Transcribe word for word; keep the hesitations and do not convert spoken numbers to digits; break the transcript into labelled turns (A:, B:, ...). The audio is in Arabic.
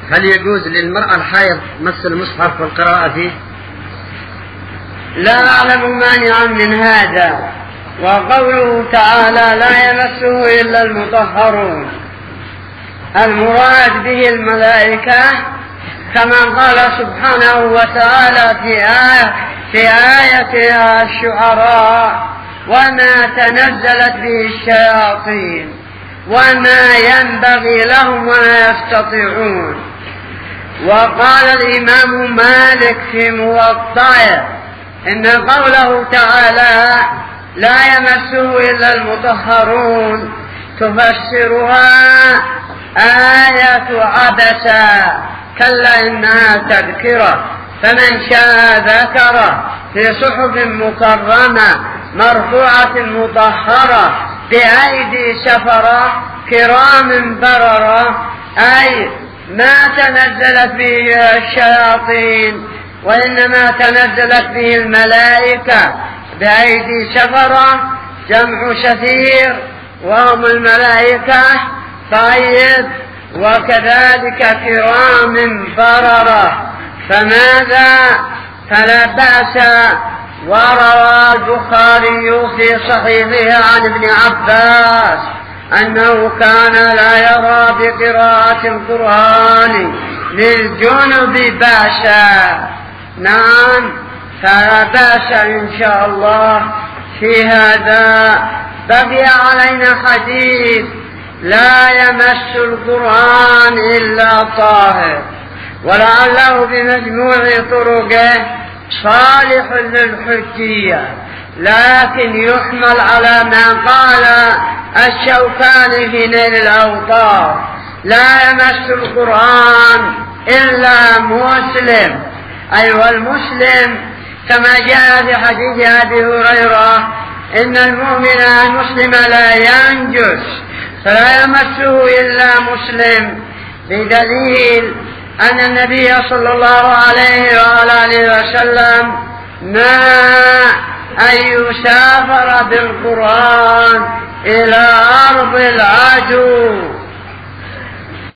A: هل يجوز للمرأة الحائض مس المصحف والقراءة فيه؟
B: لا أعلم مانعا من هذا. وقوله تعالى لا يمسه إلا المطهرون، المراد به الملائكة كما قال سبحانه وتعالى في آية في آية الشعراء: وما تنزلت به الشياطين وما ينبغي لهم وما يستطيعون. وقال الإمام مالك في موطئه إن قوله تعالى لا يمسه إلا المطهرون تفسرها آية عبسا كلا إنها تذكرة فمن شاء ذكره في صحف مكرمة مرفوعة مطهرة بأيدي سفرة كرام بررة، أي ما تنزلت به الشياطين وإنما تنزلت به الملائكة بأيدي سفرة جمع سفير وهم الملائكة. طيب، وكذلك كرام بررة. فماذا؟ فلا بأس. وروى البخاري في صحيحه عن ابن عباس أنه كان لا يرى بقراءة القرآن للجنب بأسا. نعم، فلا بأس إن شاء الله في هذا. بقي علينا حديث لا يمس القرآن إلا طاهر، ولعله بمجموع طرقه صالح للحجية، لكن يحمل على ما قال الشوكاني في نيل الأوطار: لا يمس القرآن إلا مسلم. أي والمسلم كما جاء في حديث أبي هريرة إن المؤمن المسلم لا ينجس، فلا يمسه إلا مسلم، بدليل أن النبي صلى الله عليه وآله وسلم نهى أن يسافر بالقرآن إلى أرض العدو